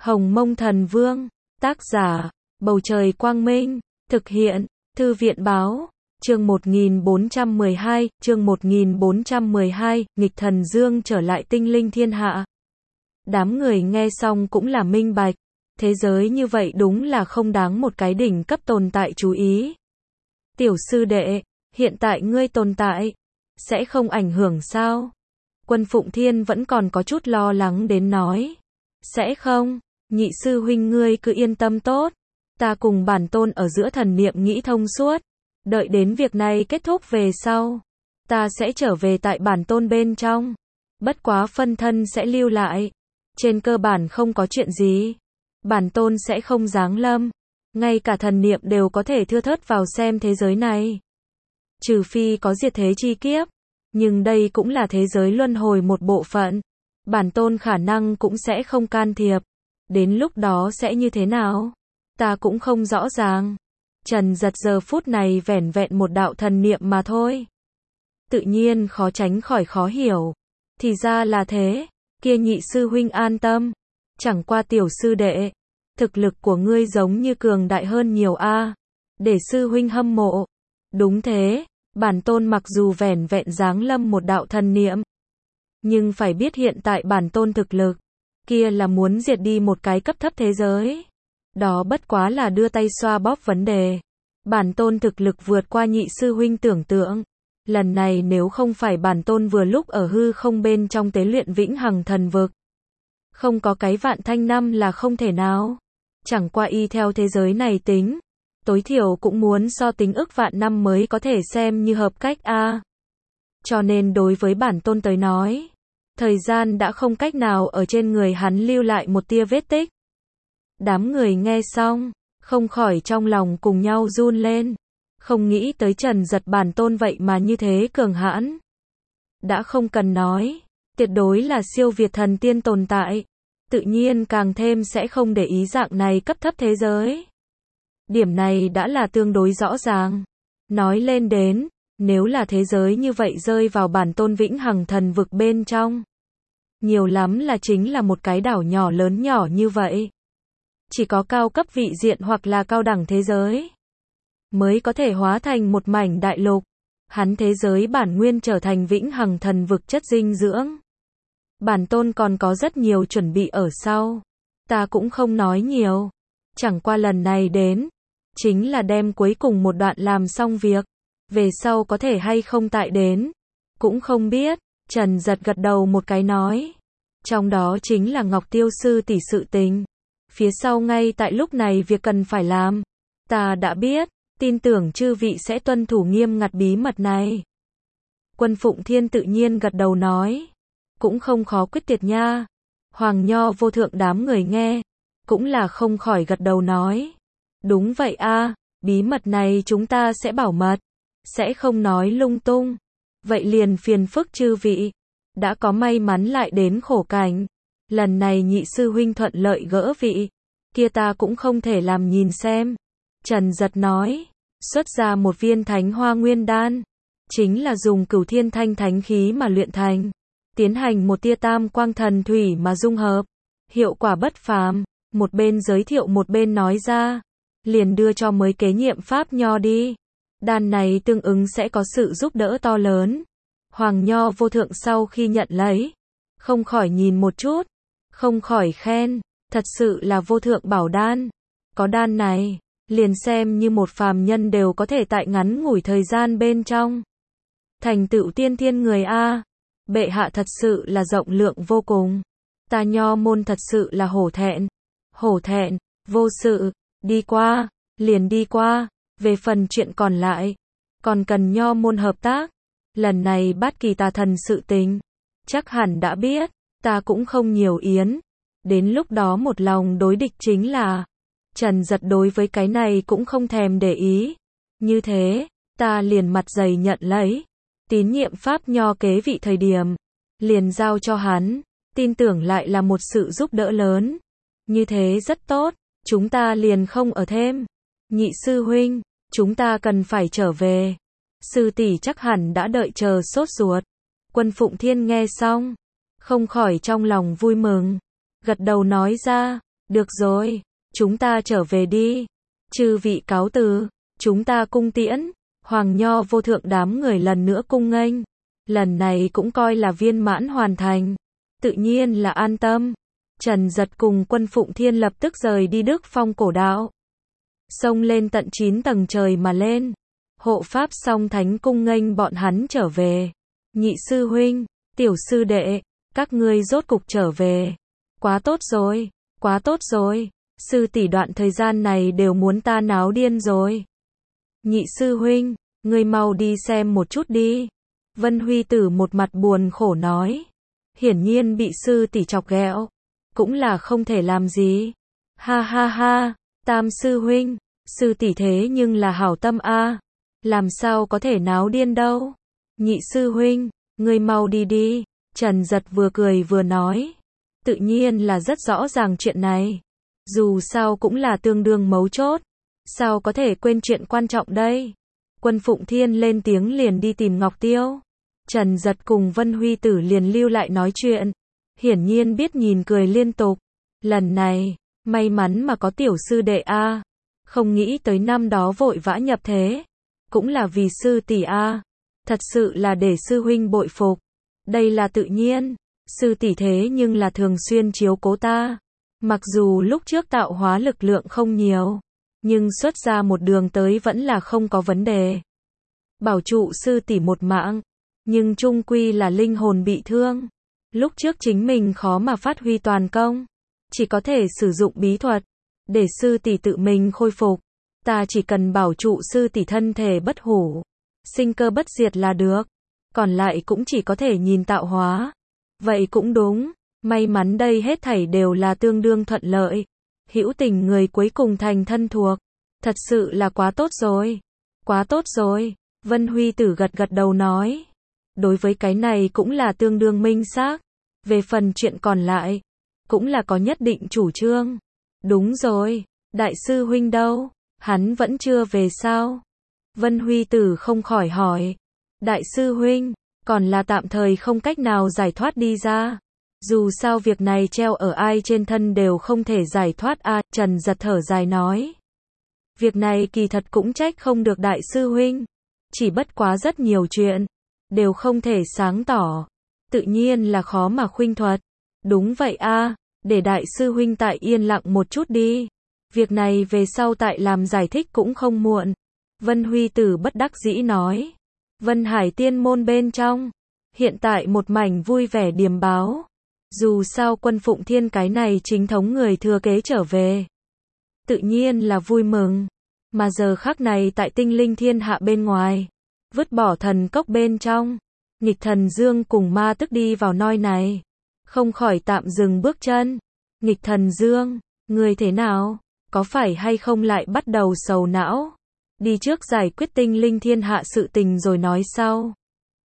Hồng Mông Thần Vương, tác giả, Bầu Trời Quang Minh, thực hiện, Thư viện Báo, chương 1412, nghịch thần dương trở lại tinh linh thiên hạ. Đám người nghe xong cũng là minh bạch, thế giới như vậy đúng là không đáng một cái đỉnh cấp tồn tại chú ý. Tiểu sư đệ, hiện tại ngươi tồn tại, sẽ không ảnh hưởng sao? Quân Phụng Thiên vẫn còn có chút lo lắng đến nói. Sẽ không, nhị sư huynh ngươi cứ yên tâm tốt. Ta cùng bản tôn ở giữa thần niệm nghĩ thông suốt. Đợi đến việc này kết thúc về sau, ta sẽ trở về tại bản tôn bên trong. Bất quá phân thân sẽ lưu lại. Trên cơ bản không có chuyện gì. Bản tôn sẽ không giáng lâm. Ngay cả thần niệm đều có thể thưa thớt vào xem thế giới này. Trừ phi có diệt thế chi kiếp. Nhưng đây cũng là thế giới luân hồi một bộ phận. Bản tôn khả năng cũng sẽ không can thiệp. Đến lúc đó sẽ như thế nào? Ta cũng không rõ ràng. Trần Giật giờ phút này vẻn vẹn một đạo thần niệm mà thôi. Tự nhiên khó tránh khỏi khó hiểu. Thì ra là thế. Kia nhị sư huynh an tâm. Chẳng qua tiểu sư đệ. Thực lực của ngươi giống như cường đại hơn nhiều a. Để sư huynh hâm mộ. Đúng thế. Bản tôn mặc dù vẻn vẹn giáng lâm một đạo thần niệm. Nhưng phải biết hiện tại bản tôn thực lực. Kia là muốn diệt đi một cái cấp thấp thế giới. Đó bất quá là đưa tay xoa bóp vấn đề. Bản tôn thực lực vượt qua nhị sư huynh tưởng tượng. Lần này nếu không phải bản tôn vừa lúc ở hư không bên trong tế luyện vĩnh hằng thần vực. Không có cái vạn thanh năm là không thể nào. Chẳng qua y theo thế giới này tính. Tối thiểu cũng muốn so tính ức vạn năm mới có thể xem như hợp cách a. Cho nên đối với bản tôn tới nói, thời gian đã không cách nào ở trên người hắn lưu lại một tia vết tích. Đám người nghe xong, không khỏi trong lòng cùng nhau run lên. Không nghĩ tới Trần Giật bản tôn vậy mà như thế cường hãn. Đã không cần nói, tuyệt đối là siêu việt thần tiên tồn tại. Tự nhiên càng thêm sẽ không để ý dạng này cấp thấp thế giới. Điểm này đã là tương đối rõ ràng. Nói lên đến, nếu là thế giới như vậy rơi vào bản tôn vĩnh hằng thần vực bên trong. Nhiều lắm là chính là một cái đảo nhỏ lớn nhỏ như vậy. Chỉ có cao cấp vị diện hoặc là cao đẳng thế giới mới có thể hóa thành một mảnh đại lục. Hắn thế giới bản nguyên trở thành vĩnh hằng thần vực chất dinh dưỡng. Bản tôn còn có rất nhiều chuẩn bị ở sau. Ta cũng không nói nhiều. Chẳng qua lần này đến, chính là đem cuối cùng một đoạn làm xong việc. Về sau có thể hay không tại đến, cũng không biết. Trần Giật gật đầu một cái nói. Trong đó chính là Ngọc Tiêu sư tỷ sự tình. Phía sau ngay tại lúc này việc cần phải làm. Ta đã biết, tin tưởng chư vị sẽ tuân thủ nghiêm ngặt bí mật này. Quân Phụng Thiên tự nhiên gật đầu nói. Cũng không khó quyết tuyệt nha. Hoàng Nho vô thượng đám người nghe. Cũng là không khỏi gật đầu nói. Đúng vậy a, bí mật này chúng ta sẽ bảo mật. Sẽ không nói lung tung. Vậy liền phiền phức chư vị. Đã có may mắn lại đến khổ cảnh. Lần này nhị sư huynh thuận lợi gỡ vị. Kia ta cũng không thể làm nhìn xem. Trần Giật nói. Xuất ra một viên thánh hoa nguyên đan. Chính là dùng cửu thiên thanh thánh khí mà luyện thành. Tiến hành một tia tam quang thần thủy mà dung hợp. Hiệu quả bất phàm. Một bên giới thiệu một bên nói ra. Liền đưa cho mới kế nhiệm Pháp Nho đi. Đan này tương ứng sẽ có sự giúp đỡ to lớn. Hoàng Nho vô thượng sau khi nhận lấy. Không khỏi nhìn một chút. Không khỏi khen. Thật sự là vô thượng bảo đan. Có đan này, liền xem như một phàm nhân đều có thể tại ngắn ngủi thời gian bên trong. Thành tựu tiên thiên người a. Bệ hạ thật sự là rộng lượng vô cùng. Ta Nho môn thật sự là hổ thẹn. Hổ thẹn, vô sự, đi qua, liền đi qua. Về phần chuyện còn lại, còn cần Nho môn hợp tác. Lần này Bát Kỳ Tà Thần sự tình, chắc hẳn đã biết, ta cũng không nhiều yến. Đến lúc đó một lòng đối địch chính là. Trần Giật đối với cái này cũng không thèm để ý. Như thế, ta liền mặt dày nhận lấy. Tín nhiệm Pháp Nho kế vị thời điểm, liền giao cho hắn. Tin tưởng lại là một sự giúp đỡ lớn. Như thế rất tốt, chúng ta liền không ở thêm. Nhị sư huynh, chúng ta cần phải trở về. Sư tỷ chắc hẳn đã đợi chờ sốt ruột. Quân Phụng Thiên nghe xong, không khỏi trong lòng vui mừng. Gật đầu nói ra, Được rồi, chúng ta trở về đi. Chư vị cáo từ, chúng ta cung tiễn. Hoàng Nho vô thượng đám người lần nữa cung nghênh. Lần này cũng coi là viên mãn hoàn thành. Tự nhiên là an tâm. Trần Giật cùng Quân Phụng Thiên lập tức rời đi Đức Phong cổ đạo. Xông lên tận 9 tầng trời mà lên. Hộ pháp song thánh cung nghênh bọn hắn trở về. Nhị sư huynh, tiểu sư đệ, các ngươi rốt cục trở về. Quá tốt rồi, quá tốt rồi. Sư tỷ đoạn thời gian này đều muốn ta náo điên rồi. Nhị sư huynh, ngươi mau đi xem một chút đi. Vân Huy Tử một mặt buồn khổ nói. Hiển nhiên bị sư tỷ chọc ghẹo. Cũng là không thể làm gì. Ha ha ha, Tam sư huynh, sư tỷ thế nhưng là hảo tâm a, làm sao có thể náo điên đâu. Nhị sư huynh, ngươi mau đi đi. Trần Giật vừa cười vừa nói. Tự nhiên là rất rõ ràng chuyện này. Dù sao cũng là tương đương mấu chốt. Sao có thể quên chuyện quan trọng đây. Quân Phụng Thiên lên tiếng liền đi tìm Ngọc Tiêu. Trần Giật cùng Vân Huy Tử liền lưu lại nói chuyện. Hiển nhiên biết nhìn cười liên tục. Lần này, may mắn mà có tiểu sư đệ a. Không nghĩ tới năm đó vội vã nhập thế. Cũng là vì sư tỷ a. Thật sự là để sư huynh bội phục. Đây là tự nhiên. Sư tỷ thế nhưng là thường xuyên chiếu cố ta. Mặc dù lúc trước tạo hóa lực lượng không nhiều. Nhưng xuất ra một đường tới vẫn là không có vấn đề. Bảo trụ sư tỷ một mạng. Nhưng chung quy là linh hồn bị thương. Lúc trước chính mình khó mà phát huy toàn công. Chỉ có thể sử dụng bí thuật. Để sư tỷ tự mình khôi phục. Ta chỉ cần bảo trụ sư tỷ thân thể bất hủ. Sinh cơ bất diệt là được. Còn lại cũng chỉ có thể nhìn tạo hóa. Vậy cũng đúng. May mắn đây hết thảy đều là tương đương thuận lợi. Hữu tình người cuối cùng thành thân thuộc. Thật sự là quá tốt rồi. Quá tốt rồi. Vân Huy Tử gật gật đầu nói. Đối với cái này cũng là tương đương minh xác. Về phần chuyện còn lại, cũng là có nhất định chủ trương. Đúng rồi, đại sư huynh đâu? Hắn vẫn chưa về sao? Vân Huy Tử không khỏi hỏi. Đại sư huynh, còn là tạm thời không cách nào giải thoát đi ra. Dù sao việc này treo ở ai trên thân đều không thể giải thoát a. Trần Giật thở dài nói. Việc này kỳ thật cũng trách không được đại sư huynh. Chỉ bất quá rất nhiều chuyện đều không thể sáng tỏ. Tự nhiên là khó mà khuynh thuật. Đúng vậy a, để đại sư huynh tại yên lặng một chút đi. Việc này về sau tại làm giải thích cũng không muộn. Vân Huy Tử bất đắc dĩ nói. Vân Hải Tiên môn bên trong, hiện tại một mảnh vui vẻ điềm báo. Dù sao Quân Phụng Thiên cái này chính thống người thừa kế trở về. Tự nhiên là vui mừng. Mà giờ khắc này tại Tinh Linh Thiên Hạ bên ngoài, vứt bỏ thần cốc bên trong, Nghịch Thần Dương cùng Ma Tức đi vào nơi này. Không khỏi tạm dừng bước chân. Nghịch Thần Dương, người thế nào? Có phải hay không lại bắt đầu sầu não? Đi trước giải quyết Tinh Linh Thiên Hạ sự tình rồi nói sau.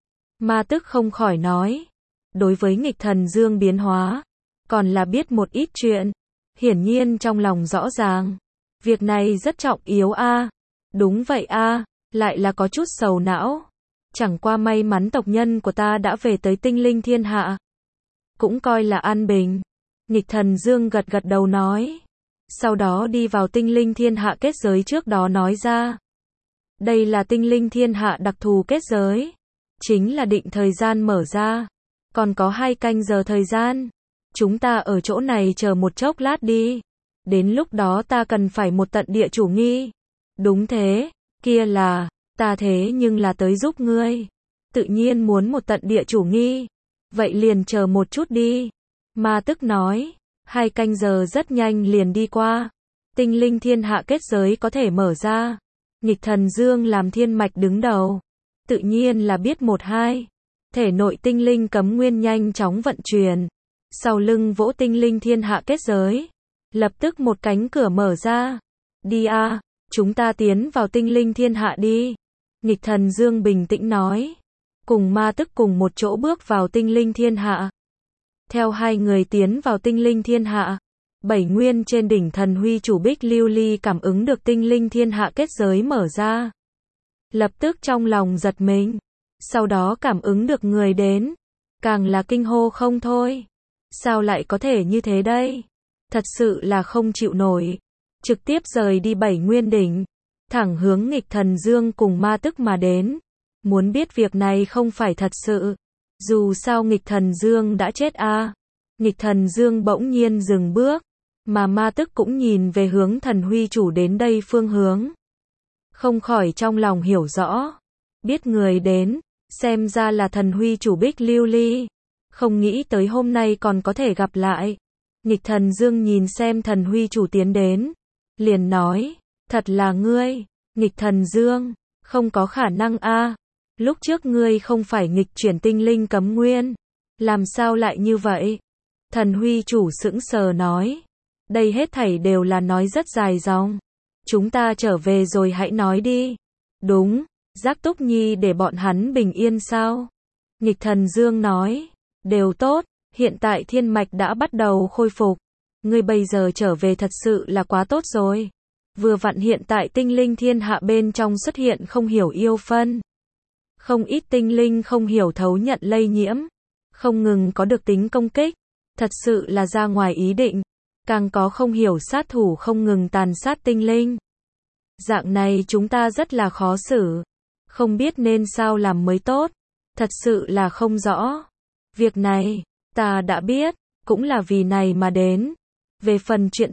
Ma Tức không khỏi nói. Đối với Nghịch Thần Dương biến hóa, còn là biết một ít chuyện. Hiển nhiên trong lòng rõ ràng. Việc này rất trọng yếu a. Đúng vậy a, lại là có chút sầu não. Chẳng qua may mắn tộc nhân của ta đã về tới Tinh Linh Thiên Hạ. Cũng coi là an bình. Nghịch Thần Dương gật gật đầu nói. Sau đó đi vào Tinh Linh Thiên Hạ kết giới trước đó nói ra. Đây là Tinh Linh Thiên Hạ đặc thù kết giới. Chính là định thời gian mở ra. Còn có 2 canh giờ thời gian. Chúng ta ở chỗ này chờ một chốc lát đi. Đến lúc đó ta cần phải một tận địa chủ nghi. Đúng thế, kia là, ta thế nhưng là tới giúp ngươi. Tự nhiên muốn một tận địa chủ nghi. Vậy liền chờ một chút đi. Ma Tức nói, 2 canh giờ rất nhanh liền đi qua. Tinh Linh Thiên Hạ kết giới có thể mở ra. Nghịch Thần Dương làm thiên mạch đứng đầu. Tự nhiên là biết 1-2. Thể nội tinh linh cấm nguyên nhanh chóng vận chuyển. Sau lưng vỗ Tinh Linh Thiên Hạ kết giới. Lập tức một cánh cửa mở ra. Đi a, chúng ta tiến vào Tinh Linh Thiên Hạ đi. Nghịch Thần Dương bình tĩnh nói. Cùng Ma Tức cùng một chỗ bước vào Tinh Linh Thiên Hạ. Theo 2 người tiến vào Tinh Linh Thiên Hạ. 7 nguyên trên đỉnh thần huy chủ bích lưu ly cảm ứng được Tinh Linh Thiên Hạ kết giới mở ra. Lập tức trong lòng giật mình. Sau đó cảm ứng được người đến. Càng là kinh hô không thôi. Sao lại có thể như thế đây? thật sự là không chịu nổi. Trực tiếp rời đi Bảy Nguyên Đỉnh, thẳng hướng Nghịch Thần Dương cùng ma tức mà đến. Muốn biết việc này không phải thật sự. Dù sao Nghịch Thần Dương đã chết a. Nghịch Thần Dương bỗng nhiên dừng bước, mà ma tức cũng nhìn về hướng thần huy chủ đến đây phương hướng. Không khỏi trong lòng hiểu rõ. Biết người đến, xem ra là thần huy chủ Bích Lưu Ly. Không nghĩ tới hôm nay còn có thể gặp lại. Nghịch Thần Dương nhìn xem thần huy chủ tiến đến, liền nói, thật là ngươi, Nghịch Thần Dương, không có khả năng a. Lúc trước ngươi không phải nghịch chuyển tinh linh cấm nguyên, làm sao lại như vậy? Thần huy chủ sững sờ nói, đây hết thảy đều là nói rất dài dòng. Chúng ta trở về rồi hãy nói đi. Đúng, Giác Túc Nhi để bọn hắn bình yên sao? Nghịch Thần Dương nói, đều tốt, hiện tại thiên mạch đã bắt đầu khôi phục. Ngươi bây giờ trở về thật sự là quá tốt rồi. Vừa vặn hiện tại tinh linh thiên hạ bên trong xuất hiện không hiểu yêu phân. Không ít tinh linh không hiểu thấu nhận lây nhiễm. Không ngừng có được tính công kích. Thật sự là ra ngoài ý định. Càng có không hiểu sát thủ không ngừng tàn sát tinh linh. Dạng này chúng ta rất là khó xử. Không biết nên sao làm mới tốt. Thật sự là không rõ. Việc này, ta đã biết, cũng là vì này mà đến. Về phần chuyện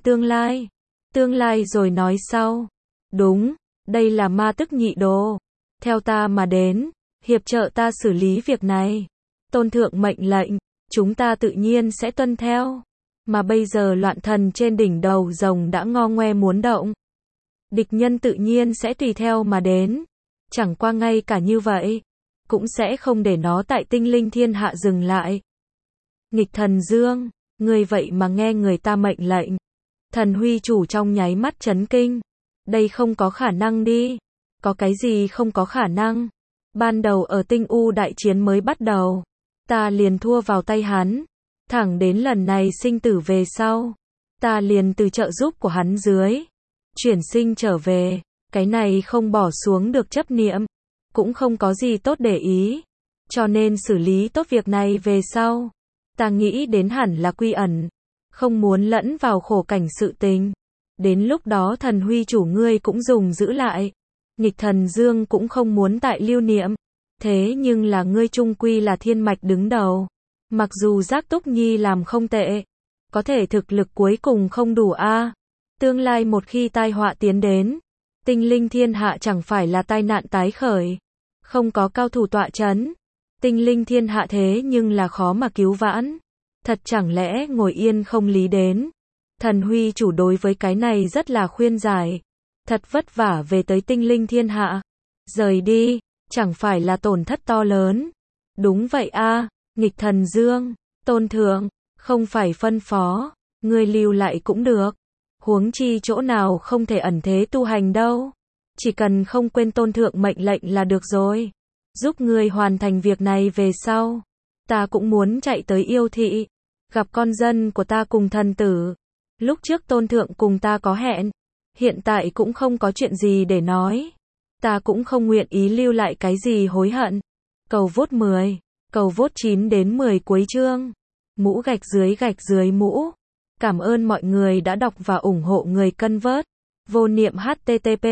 tương lai rồi nói sau. Đúng, đây là ma tức nhị đồ. Theo ta mà đến, hiệp trợ ta xử lý việc này. Tôn thượng mệnh lệnh, chúng ta tự nhiên sẽ tuân theo. Mà bây giờ loạn thần trên đỉnh đầu rồng đã ngo ngoe muốn động. Địch nhân tự nhiên sẽ tùy theo mà đến. Chẳng qua ngay cả như vậy, cũng sẽ không để nó tại tinh linh thiên hạ dừng lại. Nghịch Thần Dương, người vậy mà nghe người ta mệnh lệnh. Thần huy chủ trong nháy mắt chấn kinh. Đây không có khả năng đi. Có cái gì không có khả năng? Ban đầu ở tinh u đại chiến mới bắt đầu, ta liền thua vào tay hắn. Thẳng đến lần này sinh tử về sau, ta liền từ trợ giúp của hắn dưới chuyển sinh trở về. Cái này không bỏ xuống được chấp niệm, cũng không có gì tốt để ý. Cho nên xử lý tốt việc này về sau, ta nghĩ đến hẳn là quy ẩn, không muốn lẫn vào khổ cảnh sự tình. Đến lúc đó thần huy chủ ngươi cũng dùng giữ lại. Nghịch Thần Dương cũng không muốn tại lưu niệm. Thế nhưng là ngươi chung quy là thiên mạch đứng đầu. Mặc dù Giác Túc Nhi làm không tệ, có thể thực lực cuối cùng không đủ a. Tương lai một khi tai họa tiến đến, tinh linh thiên hạ chẳng phải là tai nạn tái khởi. Không có cao thủ tọa chấn, tinh linh thiên hạ thế nhưng là khó mà cứu vãn. Thật chẳng lẽ ngồi yên không lý đến. Thần huy chủ đối với cái này rất là khuyên giải. Thật vất vả về tới tinh linh thiên hạ. Rời đi, chẳng phải là tổn thất to lớn. Đúng vậy a. Nghịch Thần Dương, Tôn thượng, không phải phân phó, ngươi lưu lại cũng được. Huống chi chỗ nào không thể ẩn thế tu hành đâu. Chỉ cần không quên tôn thượng mệnh lệnh là được rồi. Giúp ngươi hoàn thành việc này về sau, ta cũng muốn chạy tới yêu thị, gặp con dân của ta cùng thần tử. Lúc trước tôn thượng cùng ta có hẹn, hiện tại cũng không có chuyện gì để nói. Ta cũng không nguyện ý lưu lại cái gì hối hận. Cầu vote 10, cầu vote 9 đến 10 cuối chương. Mũ gạch dưới mũ. Cảm ơn mọi người đã đọc và ủng hộ người cân vớt. Vô niệm http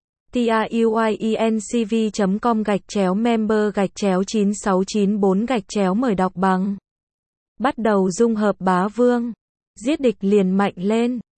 truyencv.com/member/9694 mời đọc bằng. Bắt đầu dung hợp bá vương. Giết địch liền mạnh lên.